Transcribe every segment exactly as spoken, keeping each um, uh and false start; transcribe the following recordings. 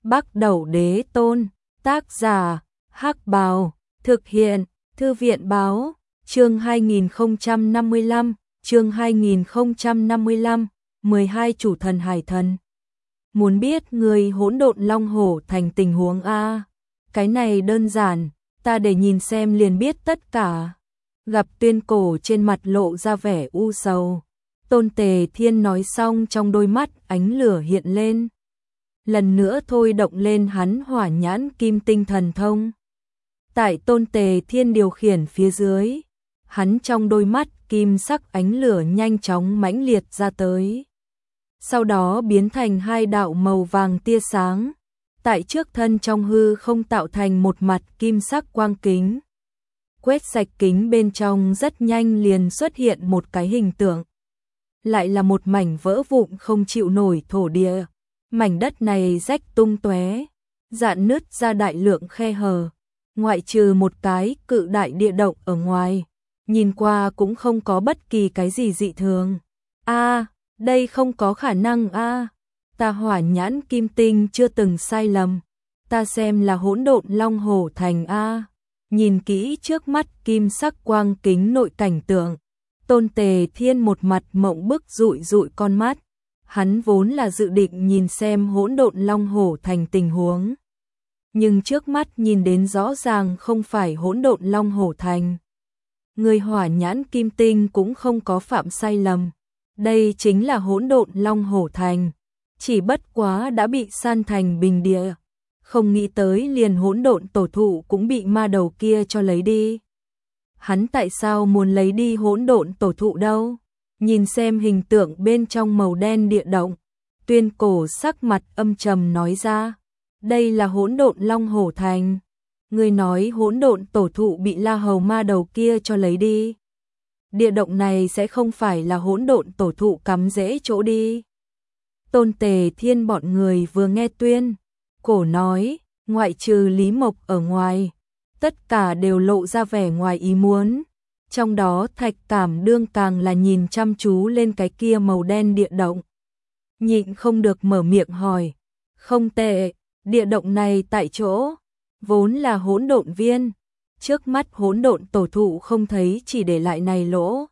Bắc Đẩu Đế Tôn, tác giả, Hắc Bào, thực hiện, Thư viện báo, chương hai nghìn không trăm năm mươi lăm, chương hai nghìn không trăm năm mươi lăm, mười hai chủ thần hải thần. Muốn biết người hỗn độn long hổ thành tình huống a? Cái này đơn giản, ta để nhìn xem liền biết tất cả. Gặp Tuyên Cổ trên mặt lộ ra vẻ u sầu. Tôn Tề Thiên nói xong trong đôi mắt ánh lửa hiện lên. Lần nữa thôi động lên hắn hỏa nhãn kim tinh thần thông. Tại Tôn Tề Thiên điều khiển phía dưới, hắn trong đôi mắt kim sắc ánh lửa nhanh chóng mãnh liệt ra tới. Sau đó biến thành hai đạo màu vàng tia sáng, tại trước thân trong hư không tạo thành một mặt kim sắc quang kính. Quét sạch kính bên trong rất nhanh liền xuất hiện một cái hình tượng. Lại là một mảnh vỡ vụn không chịu nổi thổ địa. Mảnh đất này rách tung tóe, rạn nứt ra đại lượng khe hở. Ngoại trừ một cái cự đại địa động ở ngoài, nhìn qua cũng không có bất kỳ cái gì dị thường. A, đây không có khả năng a. Ta hỏa nhãn kim tinh chưa từng sai lầm. Ta xem là hỗn độn long hổ thành a. Nhìn kỹ trước mắt kim sắc quang kính nội cảnh tượng, Tôn Tề Thiên một mặt mộng bức dụi dụi con mắt. Hắn vốn là dự định nhìn xem hỗn độn long hổ thành tình huống. Nhưng trước mắt nhìn đến rõ ràng không phải hỗn độn long hổ thành. Người hỏa nhãn kim tinh cũng không có phạm sai lầm. Đây chính là hỗn độn long hổ thành. Chỉ bất quá đã bị san thành bình địa. Không nghĩ tới liền hỗn độn tổ thụ cũng bị ma đầu kia cho lấy đi. Hắn tại sao muốn lấy đi hỗn độn tổ thụ đâu? Nhìn xem hình tượng bên trong màu đen địa động, Tuyên Cổ sắc mặt âm trầm nói ra, đây là hỗn độn long hổ thành. Người nói hỗn độn tổ thụ bị La Hầu ma đầu kia cho lấy đi. Địa động này sẽ không phải là hỗn độn tổ thụ cắm rễ chỗ đi. Tôn Tề Thiên bọn người vừa nghe Tuyên Cổ nói, ngoại trừ Lý Mộc ở ngoài, tất cả đều lộ ra vẻ ngoài ý muốn. Trong đó Thạch Cảm Đương càng là nhìn chăm chú lên cái kia màu đen địa động. Nhịn không được mở miệng hỏi, không tệ, địa động này tại chỗ, vốn là hỗn độn viên. Trước mắt hỗn độn tổ thụ không thấy chỉ để lại này lỗ.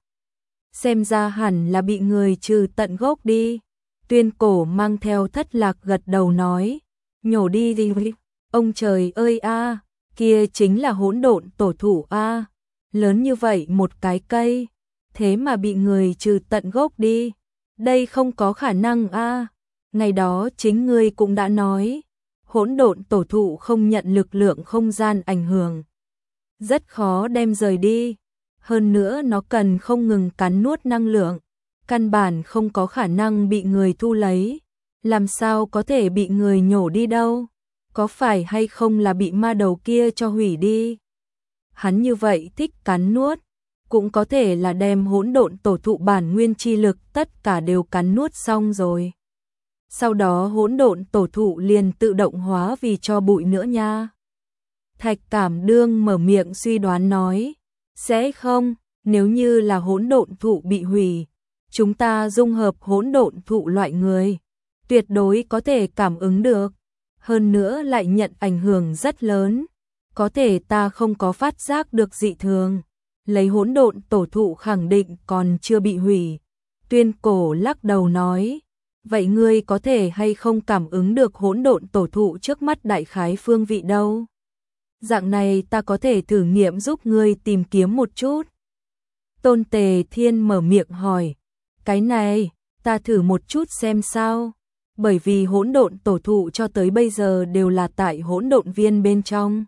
Xem ra hẳn là bị người trừ tận gốc đi. Tuyên Cổ mang theo thất lạc gật đầu nói, nhổ đi đi. Ông trời ơi a, kia chính là hỗn độn tổ thụ a. Lớn như vậy một cái cây, thế mà bị người trừ tận gốc đi. Đây không có khả năng a. Ngày đó chính ngươi cũng đã nói, hỗn độn tổ thụ không nhận lực lượng không gian ảnh hưởng, rất khó đem rời đi. Hơn nữa nó cần không ngừng cắn nuốt năng lượng, căn bản không có khả năng bị người thu lấy. Làm sao có thể bị người nhổ đi đâu? Có phải hay không là bị ma đầu kia cho hủy đi? Hắn như vậy thích cắn nuốt, cũng có thể là đem hỗn độn tổ thụ bản nguyên chi lực tất cả đều cắn nuốt xong rồi. Sau đó hỗn độn tổ thụ liền tự động hóa vì cho bụi nữa nha. Thạch Cảm Đương mở miệng suy đoán nói, sẽ không, nếu như là hỗn độn thụ bị hủy, chúng ta dung hợp hỗn độn thụ loại người, tuyệt đối có thể cảm ứng được, hơn nữa lại nhận ảnh hưởng rất lớn. Có thể ta không có phát giác được dị thường, lấy hỗn độn tổ thụ khẳng định còn chưa bị hủy. Tuyên Cổ lắc đầu nói, vậy ngươi có thể hay không cảm ứng được hỗn độn tổ thụ trước mắt đại khái phương vị đâu? Dạng này ta có thể thử nghiệm giúp ngươi tìm kiếm một chút. Tôn Tề Thiên mở miệng hỏi, cái này, ta thử một chút xem sao, bởi vì hỗn độn tổ thụ cho tới bây giờ đều là tại hỗn độn viên bên trong.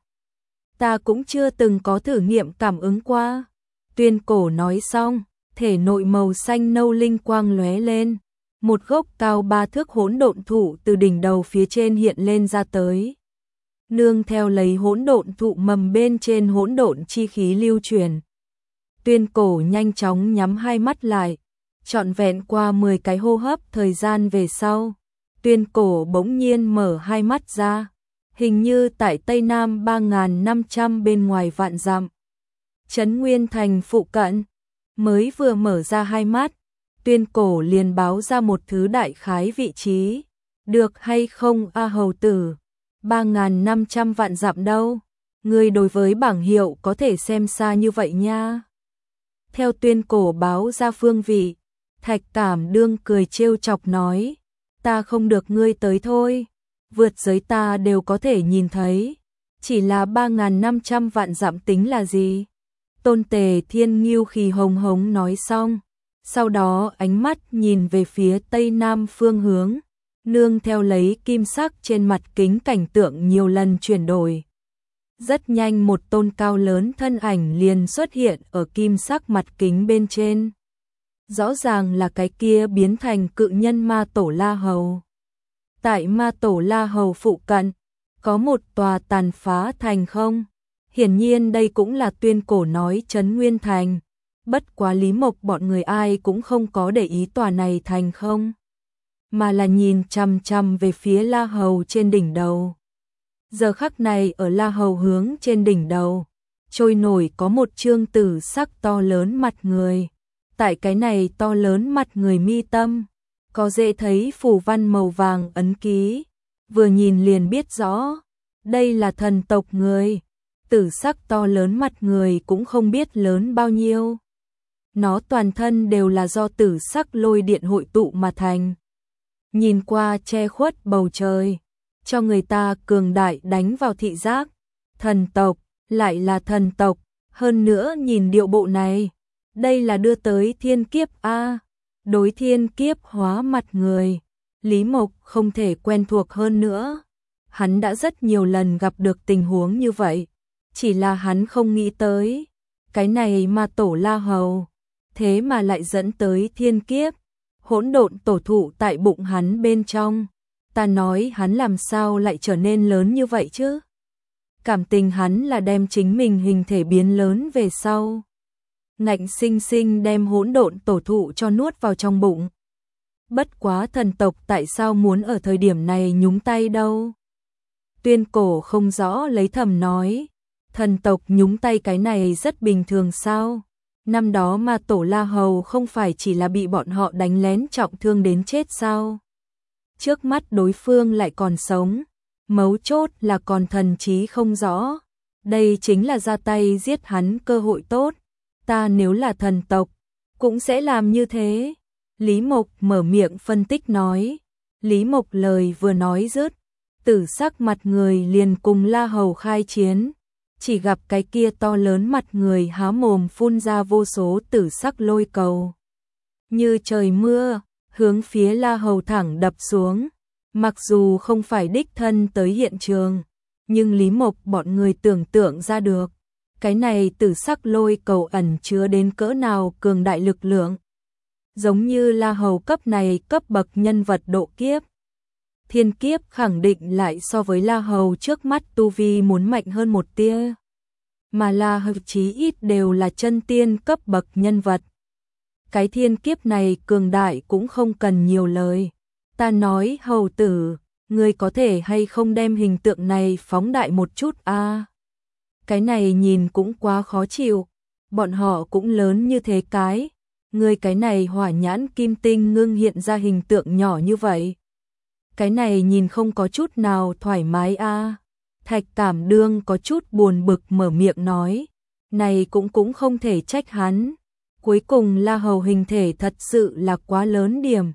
Ta cũng chưa từng có thử nghiệm cảm ứng qua. Tuyên Cổ nói xong, thể nội màu xanh nâu linh quang lóe lên, một gốc cao ba thước hỗn độn thụ từ đỉnh đầu phía trên hiện lên ra tới. Nương theo lấy hỗn độn thụ mầm bên trên hỗn độn chi khí lưu truyền. Tuyên Cổ nhanh chóng nhắm hai mắt lại, trọn vẹn qua mười cái hô hấp thời gian về sau, Tuyên Cổ bỗng nhiên mở hai mắt ra. Hình như tại Tây Nam ba nghìn năm trăm bên ngoài vạn dặm, Trấn Nguyên Thành phụ cận, mới vừa mở ra hai mắt, Tuyên Cổ liền báo ra một thứ đại khái vị trí. Được hay không a hầu tử? ba nghìn năm trăm vạn dặm đâu, ngươi đối với bảng hiệu có thể xem xa như vậy nha. Theo tuyên cổ báo ra phương vị, Thạch Cảm Đương cười trêu chọc nói, ta không được ngươi tới thôi, vượt giới ta đều có thể nhìn thấy, chỉ là ba nghìn năm trăm vạn dặm tính là gì? Tôn Tề Thiên Ngưu khí hồng hống nói xong, sau đó ánh mắt nhìn về phía tây nam phương hướng, nương theo lấy kim sắc trên mặt kính cảnh tượng nhiều lần chuyển đổi. Rất nhanh một tôn cao lớn thân ảnh liền xuất hiện ở kim sắc mặt kính bên trên. Rõ ràng là cái kia biến thành cự nhân Ma Tổ La Hầu. Tại Ma Tổ La Hầu phụ cận, có một tòa tàn phá thành không? Hiển nhiên đây cũng là tuyên cổ nói Trấn Nguyên Thành. Bất quá Lý Mộc bọn người ai cũng không có để ý tòa này thành không, mà là nhìn chằm chằm về phía La Hầu trên đỉnh đầu. Giờ khắc này ở La Hầu hướng trên đỉnh đầu, trôi nổi có một trương tử sắc to lớn mặt người. Tại cái này to lớn mặt người mi tâm, có dễ thấy phù văn màu vàng ấn ký, vừa nhìn liền biết rõ, đây là thần tộc người. Tử sắc to lớn mặt người cũng không biết lớn bao nhiêu. Nó toàn thân đều là do tử sắc lôi điện hội tụ mà thành. Nhìn qua che khuất bầu trời, cho người ta cường đại đánh vào thị giác. Thần tộc, lại là thần tộc, hơn nữa nhìn điệu bộ này, đây là đưa tới thiên kiếp a. Đối thiên kiếp hóa mặt người, Lý Mộc không thể quen thuộc hơn nữa. Hắn đã rất nhiều lần gặp được tình huống như vậy, chỉ là hắn không nghĩ tới, cái này Ma Tổ La Hầu, thế mà lại dẫn tới thiên kiếp, hỗn độn tổ thụ tại bụng hắn bên trong. Ta nói hắn làm sao lại trở nên lớn như vậy chứ? Cảm tình hắn là đem chính mình hình thể biến lớn về sau, ngạnh sinh sinh đem hỗn độn tổ thụ cho nuốt vào trong bụng. Bất quá thần tộc tại sao muốn ở thời điểm này nhúng tay đâu? Tuyên cổ không rõ lấy thầm nói, thần tộc nhúng tay cái này rất bình thường sao? Năm đó Ma Tổ La Hầu không phải chỉ là bị bọn họ đánh lén trọng thương đến chết sao? Trước mắt đối phương lại còn sống, mấu chốt là còn thần trí không rõ. Đây chính là ra tay giết hắn cơ hội tốt. Ta nếu là thần tộc, cũng sẽ làm như thế. Lý Mộc mở miệng phân tích nói. Lý Mộc lời vừa nói dứt, tử sắc mặt người liền cùng La Hầu khai chiến. Chỉ gặp cái kia to lớn mặt người há mồm phun ra vô số tử sắc lôi cầu. Như trời mưa, hướng phía La Hầu thẳng đập xuống. Mặc dù không phải đích thân tới hiện trường, nhưng Lý Mộc bọn người tưởng tượng ra được. Cái này tử sắc lôi cầu ẩn chứa đến cỡ nào cường đại lực lượng. Giống như La Hầu cấp này cấp bậc nhân vật độ kiếp. Thiên kiếp khẳng định lại so với La Hầu trước mắt tu vi muốn mạnh hơn một tia. Mà La Hầu chí ít đều là chân tiên cấp bậc nhân vật. Cái thiên kiếp này cường đại cũng không cần nhiều lời. Ta nói hầu tử, ngươi có thể hay không đem hình tượng này phóng đại một chút a? À, cái này nhìn cũng quá khó chịu. Bọn họ cũng lớn như thế cái. Ngươi cái này hỏa nhãn kim tinh ngưng hiện ra hình tượng nhỏ như vậy. Cái này nhìn không có chút nào thoải mái a. À. Thạch Cảm Đương có chút buồn bực mở miệng nói. Này cũng cũng không thể trách hắn. Cuối cùng La Hầu hình thể thật sự là quá lớn điểm.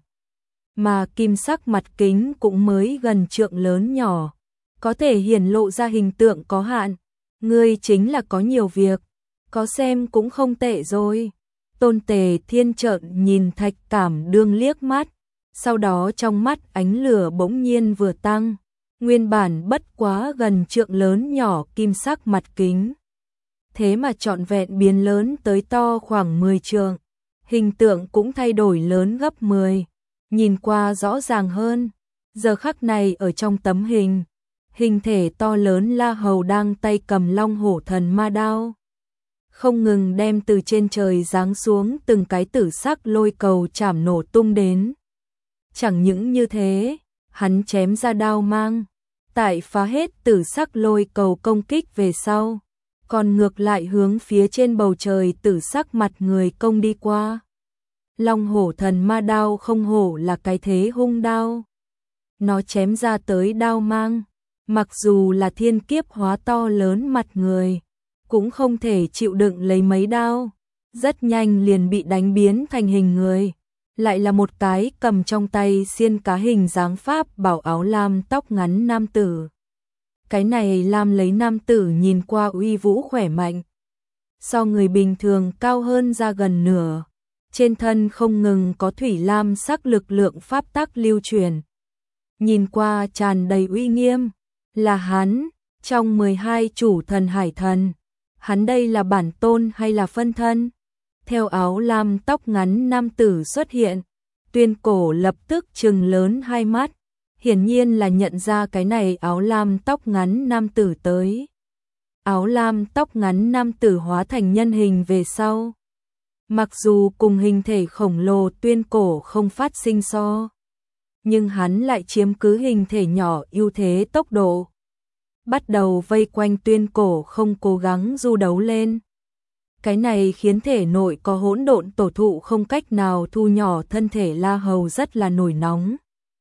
Mà kim sắc mặt kính cũng mới gần trượng lớn nhỏ. Có thể hiển lộ ra hình tượng có hạn. Ngươi chính là có nhiều việc. Có xem cũng không tệ rồi. Tôn Tề Thiên trợn nhìn Thạch Cảm Đương liếc mắt. Sau đó trong mắt ánh lửa bỗng nhiên vừa tăng. Nguyên bản bất quá gần trượng lớn nhỏ kim sắc mặt kính. Thế mà trọn vẹn biến lớn tới to khoảng mười trượng. Hình tượng cũng thay đổi lớn gấp mười. Nhìn qua rõ ràng hơn. Giờ khắc này ở trong tấm hình, hình thể to lớn La Hầu đang tay cầm long hổ thần ma đao. Không ngừng đem từ trên trời giáng xuống từng cái tử sắc lôi cầu chảm nổ tung đến. Chẳng những như thế, hắn chém ra đao mang. Tại phá hết tử sắc lôi cầu công kích về sau. Còn ngược lại hướng phía trên bầu trời tử sắc mặt người công đi qua. Long hổ thần ma đao không hổ là cái thế hung đao. Nó chém ra tới đao mang, mặc dù là thiên kiếp hóa to lớn mặt người, cũng không thể chịu đựng lấy mấy đao, rất nhanh liền bị đánh biến thành hình người, lại là một cái cầm trong tay xiên cá hình dáng pháp bảo áo lam tóc ngắn nam tử. Cái này lam lấy nam tử nhìn qua uy vũ khỏe mạnh, so người bình thường cao hơn ra gần nửa, trên thân không ngừng có thủy lam sắc lực lượng pháp tắc lưu truyền, nhìn qua tràn đầy uy nghiêm, là hắn, trong mười hai chủ thần hải thần, hắn đây là bản tôn hay là phân thân? Theo áo lam tóc ngắn nam tử xuất hiện, Tuyên Cổ lập tức trừng lớn hai mắt, hiển nhiên là nhận ra cái này áo lam tóc ngắn nam tử tới. Áo lam tóc ngắn nam tử hóa thành nhân hình về sau. Mặc dù cùng hình thể khổng lồ Tuyên Cổ không phát sinh so, nhưng hắn lại chiếm cứ hình thể nhỏ ưu thế tốc độ. Bắt đầu vây quanh Tuyên Cổ không cố gắng du đấu lên. Cái này khiến thể nội có hỗn độn tổ thụ không cách nào thu nhỏ thân thể La Hầu rất là nổi nóng.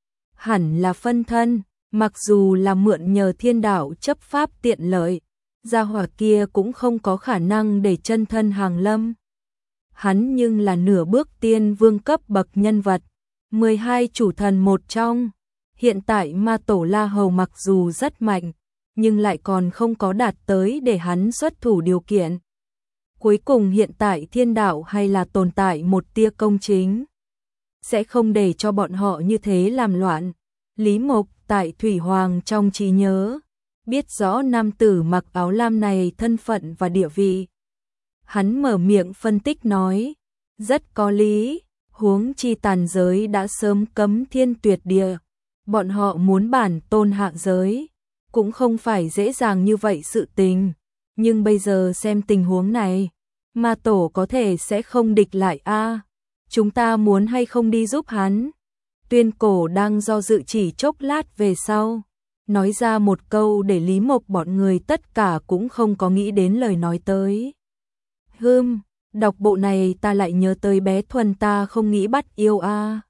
Hẳn là phân thân, mặc dù là mượn nhờ thiên đạo chấp pháp tiện lợi, gia hỏa kia cũng không có khả năng để chân thân hàng lâm. Hắn nhưng là nửa bước tiên vương cấp bậc nhân vật, mười hai chủ thần một trong. Hiện tại ma tổ La Hầu mặc dù rất mạnh, nhưng lại còn không có đạt tới để hắn xuất thủ điều kiện. Cuối cùng hiện tại thiên đạo hay là tồn tại một tia công chính, sẽ không để cho bọn họ như thế làm loạn. Lý Mộc tại Thủy Hoàng trong trí nhớ, biết rõ nam tử mặc áo lam này thân phận và địa vị. Hắn mở miệng phân tích nói, rất có lý, huống chi tàn giới đã sớm cấm thiên tuyệt địa, bọn họ muốn bản tôn hạ giới, cũng không phải dễ dàng như vậy sự tình, nhưng bây giờ xem tình huống này, ma tổ có thể sẽ không địch lại a, chúng ta muốn hay không đi giúp hắn? Tuyên Cổ đang do dự chỉ chốc lát về sau, nói ra một câu để Lý Mộc bọn người tất cả cũng không có nghĩ đến lời nói tới. Hừm, đọc bộ này ta lại nhớ tới bé Thuần ta không nghĩ bắt yêu a.